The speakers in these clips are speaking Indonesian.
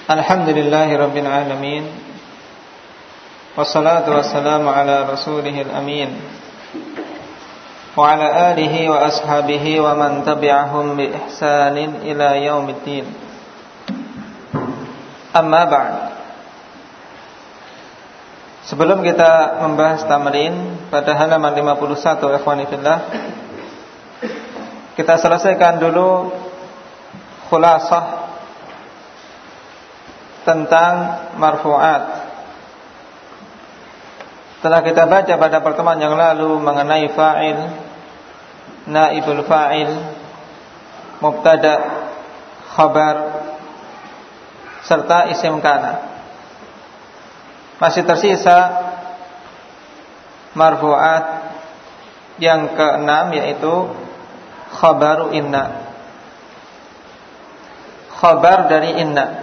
Alhamdulillahirabbil alamin. Wassalatu wassalamu ala rasulihil amin. Wa ala alihi wa ashabihi wa man tabi'ahum bi ihsanin ila yaumiddin. Amma ba'd. Sebelum kita membahas tamrin pada halaman 51 ikhwani fillah, kita selesaikan dulu khulasah tentang marfu'at. Telah kita baca pada pertemuan yang lalu mengenai fa'il, naibul fa'il, mubtada, khabar, serta isim kana. Masih tersisa marfu'at yang keenam, yaitu khabaru inna. Khabar dari inna,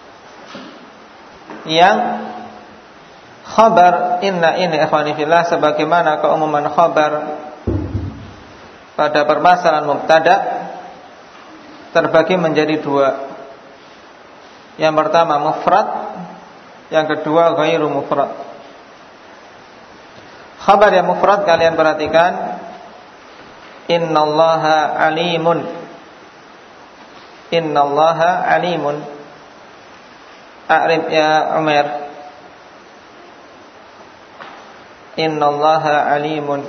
yang khabar inna ini ikhwani fillah, sebagaimana keumuman khabar pada permasalahan mubtada, terbagi menjadi dua. Yang pertama mufrad, yang kedua ghairu mufrad. Khabar yang mufrad kalian perhatikan, innallaha alimun. Innallaha alimun. A'rif ya Umar. Innallaha alimun.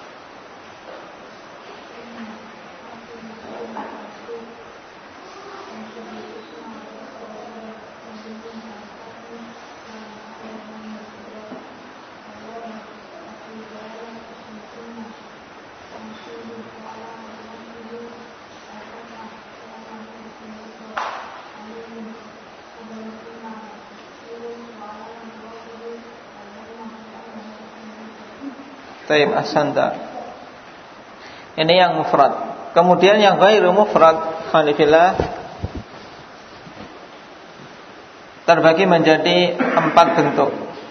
Taib asanda. Ini yang mufrad. Kemudian yang ghairu mufrad, khalifillah, terbagi menjadi 4 bentuk.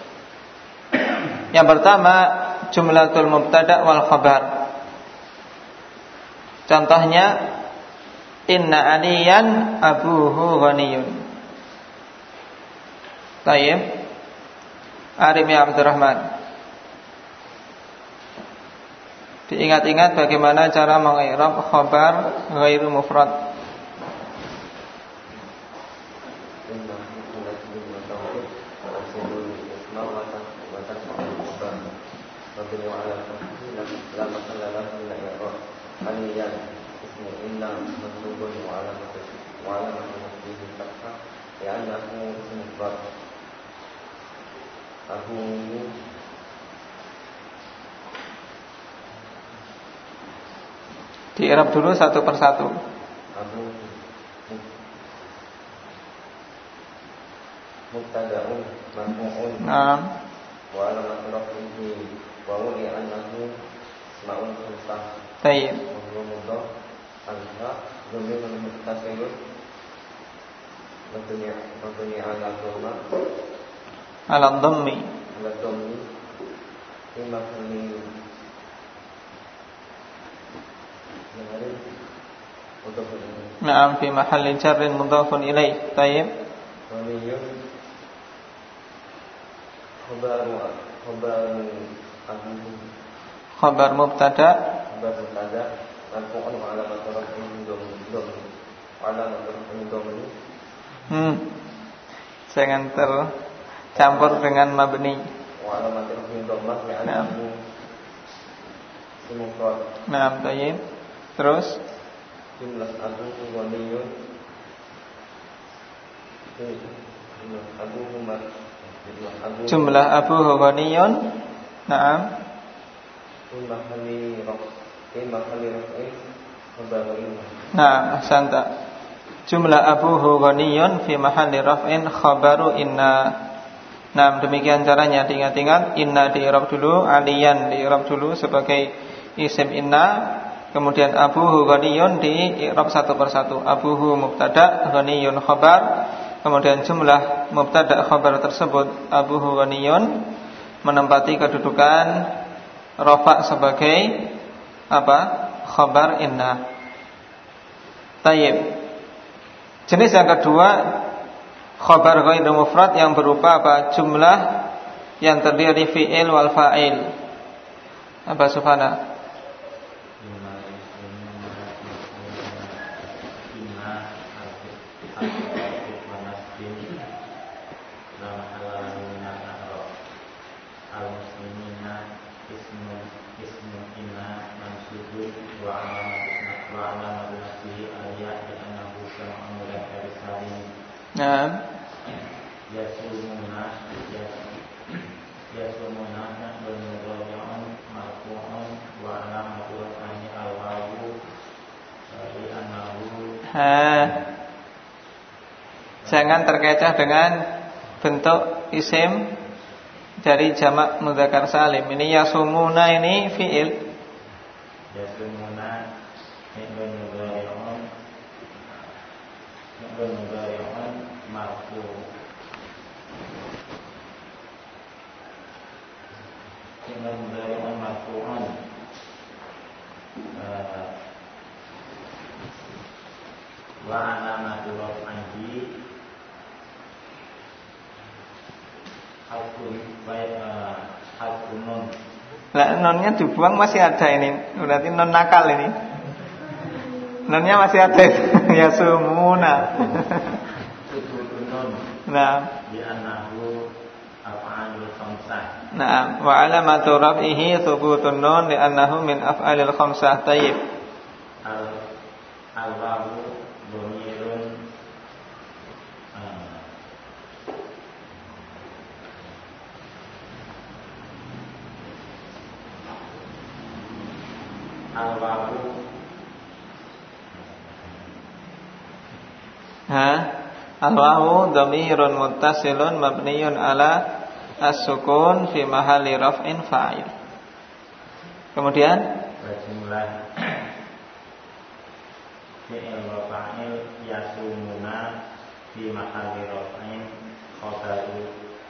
Yang pertama jumlatul mubtada wal khabar. Contohnya inna aliyan abuhu ghaniyun. Taib. Arif ya Abdurrahman. Diingat-ingat bagaimana cara mengi'rab khabar ghairu mufrad. Di'rab dulu satu persatu. Mubtada'un marfu'un. Naam. Wa alamat rafihi wa wali annahu isma'un khamsah. Tayyib. Wa mudhaf anha dhamirun muttasilun mabni ala dhamma Ala dhammi. Ala dhammi Ima kuni Naam, fi mahalli jarrin mudhafun ilaih. Tayyib. Ghaniyun Khabar mubtada marfu'un wa alamat rafihi dhammah. Jangan tercampur dengan mabni. Wa alamat rafihi dhammah li'annahu mufrad. Naam, tayyib. Terus jumlah abuhu ghaniyun. Jumlah abuhu ghaniyun. Naam. Nah, ahsanta. Jumlah abuhu ghaniyun fi mahalli raf'in khabaru inna. Nah, demikian caranya, diingat-ingat. Inna di-i'rab dulu, aliyan di-i'rab dulu sebagai isim inna. Kemudian abuhu ghaniyun di-i'rab satu persatu. Abuhu mubtada, ghaniyun khabar. Kemudian jumlah mubtada khabar tersebut abuhu ghaniyun menempati kedudukan rafa' sebagai apa? Khabar inna. Tayyib. Jenis yang kedua Khabar ghairu mufrad yang berupa apa? Jumlah yang terdiri dari fi'il wal fa'il. Apa Sufana? Nah, jangan terkecoh dengan bentuk isim dari jamak mudzakkar salim. Ini yasumuna ini fi'il. Yasumuna fi'il mudhari'un marfu. Fi'il mudhari'un marfu'un. Wa alamatu raf'ihi harfun nun. Lah nonnya dibuang masih ada ini. Berarti non nakal ini. Nonnya masih ada itu. Yasumuna. Nah, li'annahu af'alul khamsah. Nah, wa alamatu raf'ihi thubutun nun li'annahu min af'alil khamsah. Tayyib. Al-wawu dhamirun al-wawu al-wawu dhamirun muttasilun mabniyun ala as-sukun fi mahalli raf'in fa'il. Kemudian jumlah fi'il wa fa'il yasumuna fi mahalli raf'in khabaru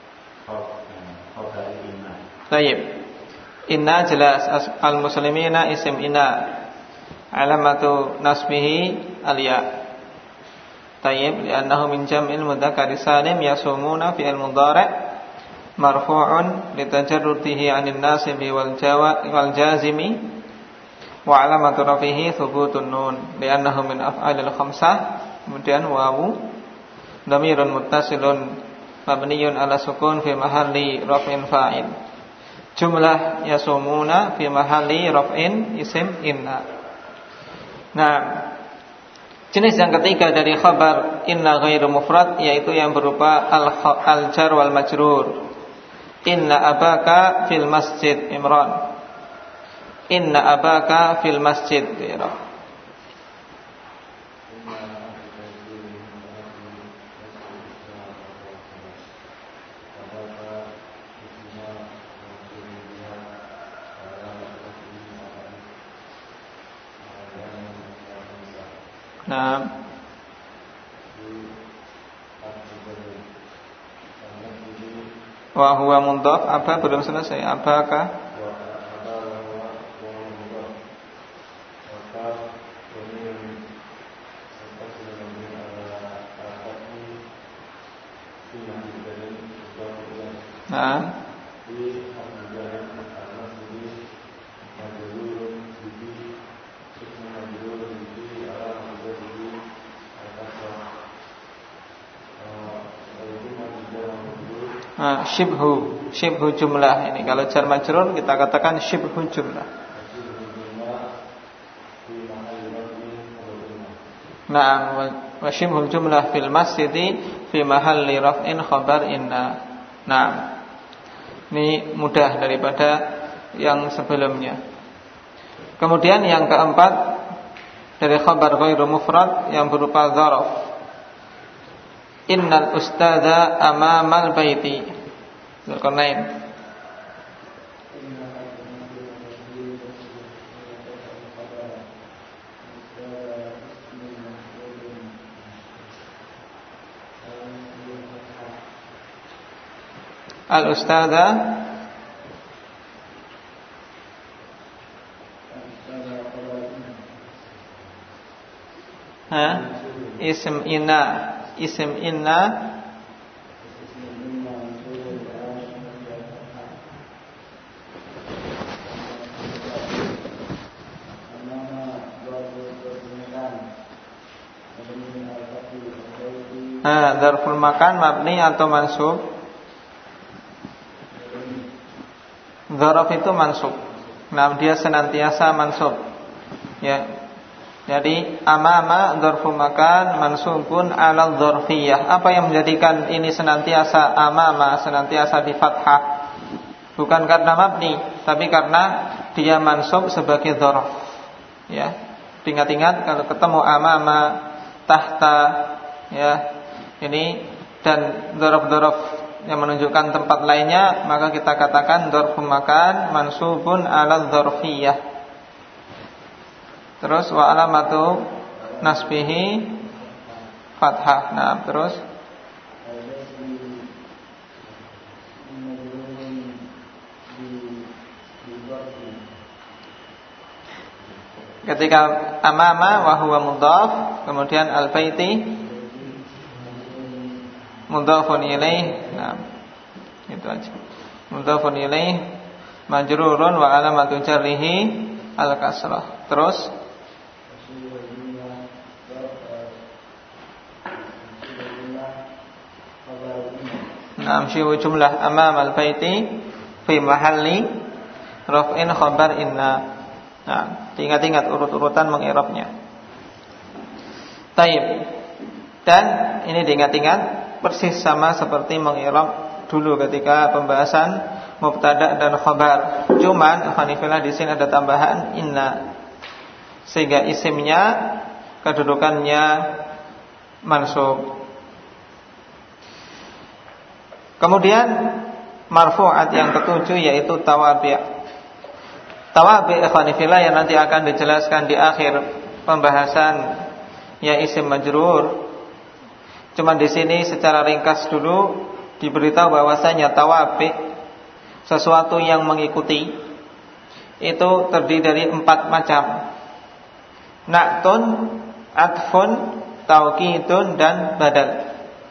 inna. Baik. Inna jelas al-muslimina isim inna. Alamatu nasbihi al-ya. Tayyib li'annahu min jam'il mudzakkari salim yasumuna fi'il mudhari' marfu'un litajarrudihi 'anil nasibi wal jazimi wa 'alamatu rafihi thubutun nun li'annahu min af'alil khamsah. Kemudian wawu dhamirun muttasilun mabniyun 'ala sukun fi mahalli raf'in fa'il. Jumlah yasumuna fi mahalli raf'in isim inna. Nah, jenis yang ketiga dari khabar inna ghairu mufrad yaitu yang berupa al-jar wal majrur. Inna abaka fil masjid Imran. Inna abaka fil masjid Ghairu. Nah, wa huwa mudhaf apa belum selesai? Apakah? Nah, Shibhu jumlah ini. Kalau jar majrur kita katakan shibhu jumlah. Nah, wa shibhu jumlah fil masjidi fi mahalli raf'in khabar inna. Nah, ini mudah daripada yang sebelumnya. Kemudian yang keempat dari khabar ghairu mufrad yang berupa dzaraf. Innal ustadza amamal baiti. Dzulqarnain. Al ustadza Ism inna Dzarful makan mabni atau mansub? Dzarf itu mansub. Nah, dia senantiasa mansub. Ya. Jadi amama dzarful makan mansubun 'ala dzarfiyah. Apa yang menjadikan ini senantiasa amama, senantiasa di fathah? Bukan karena mabni, tapi karena dia mansub sebagai dzarf. Ya. Ingat-ingat kalau ketemu amama, tahta, ya. Ini dan dzaraf-dzaraf yang menunjukkan tempat lainnya, maka kita katakan dzarful makan mansubun 'ala dzarfiyah. Terus wa alamatu nasbihi fathah. Nah, terus ketika amama wa huwa mudhaf, kemudian al-baiti mudhafun ilaih. Nah, itu aja. Mudhafun ilaih majrurun wa alamatu jarrihi al-kasrah. Terus namshiwu jumlah amam al-baiti fi mahalli raf'in khabar inna. Nah, ingat-ingat urut-urutan mengirabnya. Taib. Dan ini diingat-ingat persis sama seperti mengirab dulu ketika pembahasan mubtada dan khabar. Cuman khanifillah di sini ada tambahan inna, sehingga isimnya kedudukannya mansub. Kemudian marfu'at yang ketujuh yaitu tawabi'. Tawabi' khanifillah yang nanti akan dijelaskan di akhir pembahasan ya isim majrur. Cuma di sini secara ringkas dulu diberitahu bahwasanya tawabi' sesuatu yang mengikuti itu terdiri dari 4 macam. Na'tun, atfun, taukidun dan badal.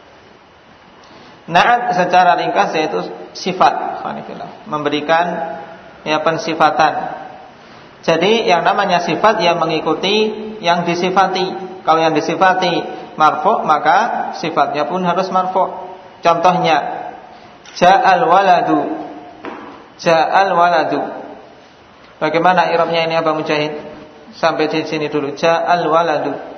Na'at secara ringkas yaitu sifat, memberikan ya pensifatan. Jadi yang namanya sifat yang mengikuti yang disifati. Kalau yang disifati marfu' maka sifatnya pun harus marfu'. Contohnya ja'al waladu. Ja'al waladu. Bagaimana i'rabnya ini Aba Mujahid? Sampai di sini dulu. Ja'al waladu.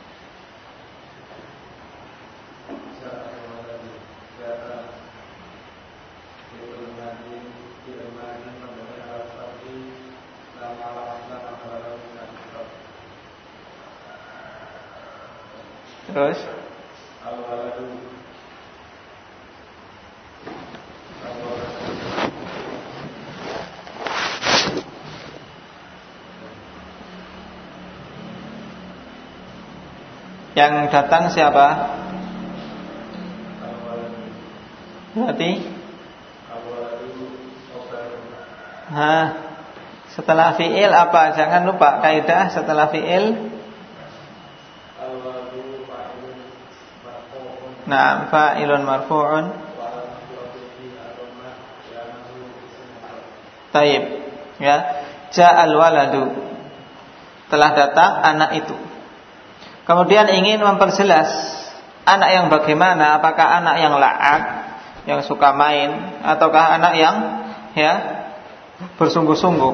Terus yang datang siapa? Berarti setelah fi'il apa? Jangan lupa kaidah setelah fi'il. Nah, fa'ilun marfu'un. Taib. Ya, ja'al waladu. Telah datang anak itu. Kemudian ingin memperjelas anak yang bagaimana, apakah anak yang la'ab, yang suka main, ataukah anak yang ya bersungguh-sungguh.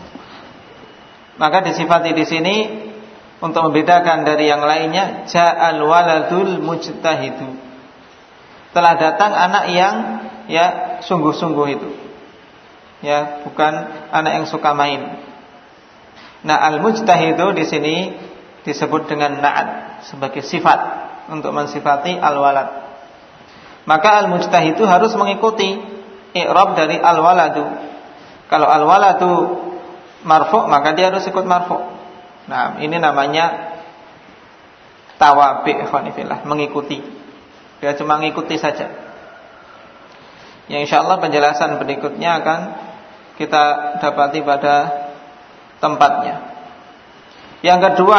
Maka disifati di sini untuk membedakan dari yang lainnya, ja'al waladul mujtahidu. Telah datang anak yang ya sungguh-sungguh itu. Ya, bukan anak yang suka main. Nah, al-mujtahidu di sini disebut dengan na'at sebagai sifat untuk mensifati al-walad. Maka al-mujtahidu harus mengikuti i'rab dari al-waladu. Kalau al-waladu marfu' maka dia harus ikut marfu'. Nah, ini namanya tawabi' khanifillah, mengikuti. Dia cuma mengikuti saja. Yang insyaallah penjelasan berikutnya akan kita dapati pada tempatnya. Yang kedua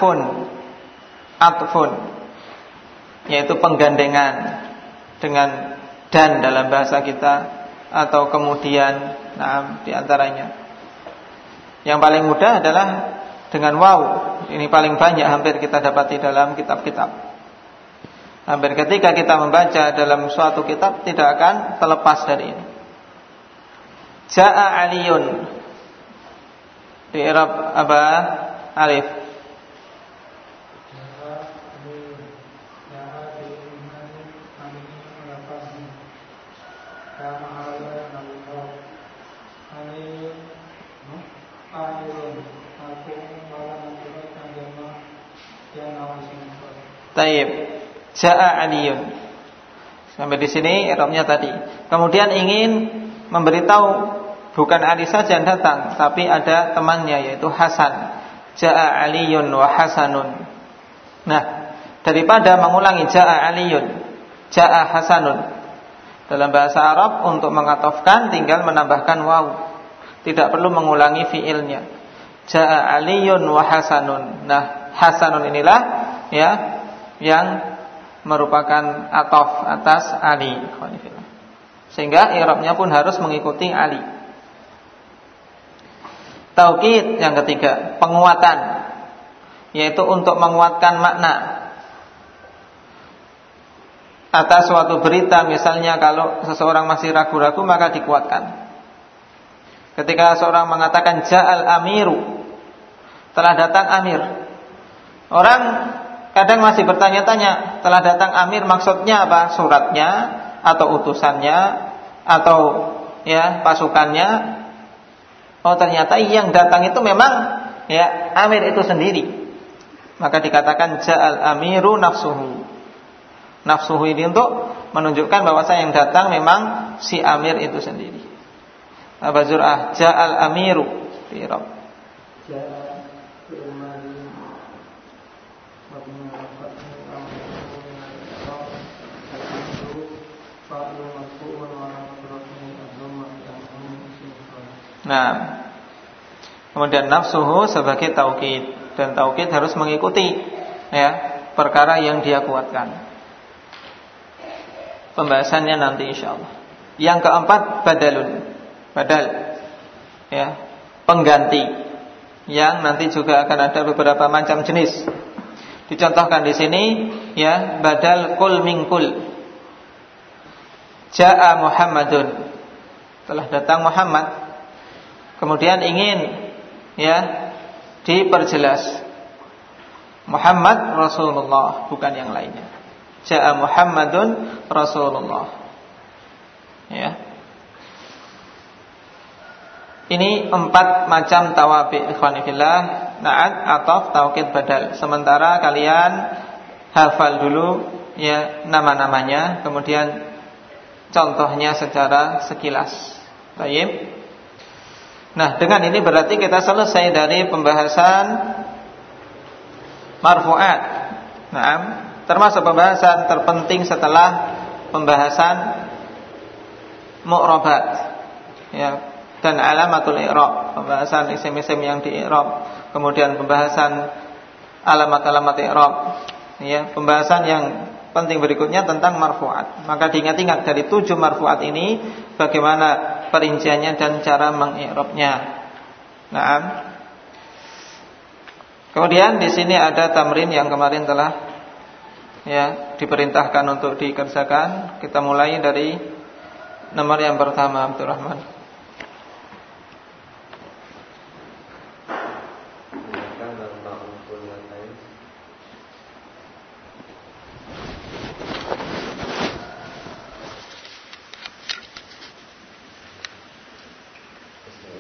atfun, yaitu penggandengan dengan dan dalam bahasa kita atau kemudian. Nah, di antaranya yang paling mudah adalah dengan waw. Ini paling banyak hampir kita dapati dalam kitab-kitab. Hampir ketika kita membaca dalam suatu kitab tidak akan terlepas dari ini. Ja'a Aliyun, di i'rab apa? Alif. Taib. Ja'a Aliyun. Sampai di sini i'rabnya tadi. Kemudian ingin memberitahu bukan Ali saja yang datang, tapi ada temannya yaitu Hasan. Ja'a Aliyun wa Hasanun. Nah, daripada mengulangi Ja'a Aliyun, Ja'a Hasanun, dalam bahasa Arab untuk mengatofkan tinggal menambahkan waw. Tidak perlu mengulangi fiilnya. Ja'a Aliyun wa Hasanun. Nah, Hasanun inilah ya yang merupakan atof atas Ali. Sehingga i'rabnya pun harus mengikuti Ali. Taukid yang ketiga, penguatan, yaitu untuk menguatkan makna atas suatu berita. Misalnya kalau seseorang masih ragu-ragu maka dikuatkan. Ketika seorang mengatakan Ja'al Amiru, telah datang Amir, orang kadang masih bertanya-tanya, telah datang Amir maksudnya apa? Suratnya atau utusannya atau ya pasukannya? Oh, ternyata yang datang itu memang ya Amir itu sendiri. Maka dikatakan Ja'al Amiru nafsuhu. Nafsuhu ini untuk menunjukkan bahwa yang datang memang si Amir itu sendiri. Aba Zur'ah, Ja'al Amiru fi Rabb. Nah, kemudian nafsuhu sebagai taukid, dan taukid harus mengikuti ya perkara yang dia kuatkan. Pembahasannya nanti insyaallah. Yang keempat badalun, badal ya, pengganti, yang nanti juga akan ada beberapa macam jenis. Dicontohkan di sini ya, badal kul min kul. Ja'a Muhammadun, telah datang Muhammad. Kemudian ingin ya diperjelas Muhammad Rasulullah, bukan yang lainnya. Ja'a Muhammadun Rasulullah. Ya. Ini 4 macam tawabi ikhwani fillah, na'at, ataf, taukid, badal. Sementara kalian hafal dulu ya nama-namanya, kemudian contohnya secara sekilas. Baik. Nah, dengan ini berarti kita selesai dari pembahasan marfu'at. Nah, termasuk pembahasan terpenting setelah pembahasan mu'rabat ya, dan alamatul i'rab, pembahasan isim-isim yang di i'rab, kemudian pembahasan alamat-alamat i'rab ya, pembahasan yang penting berikutnya tentang marfu'at. Maka diingat-ingat dari 7 marfu'at ini bagaimana perinciannya dan cara mengi'rabnya. Nah, kemudian di sini ada tamrin yang kemarin telah ya diperintahkan untuk dikerjakan. Kita mulai dari nomor yang pertama, Abdul Rahman.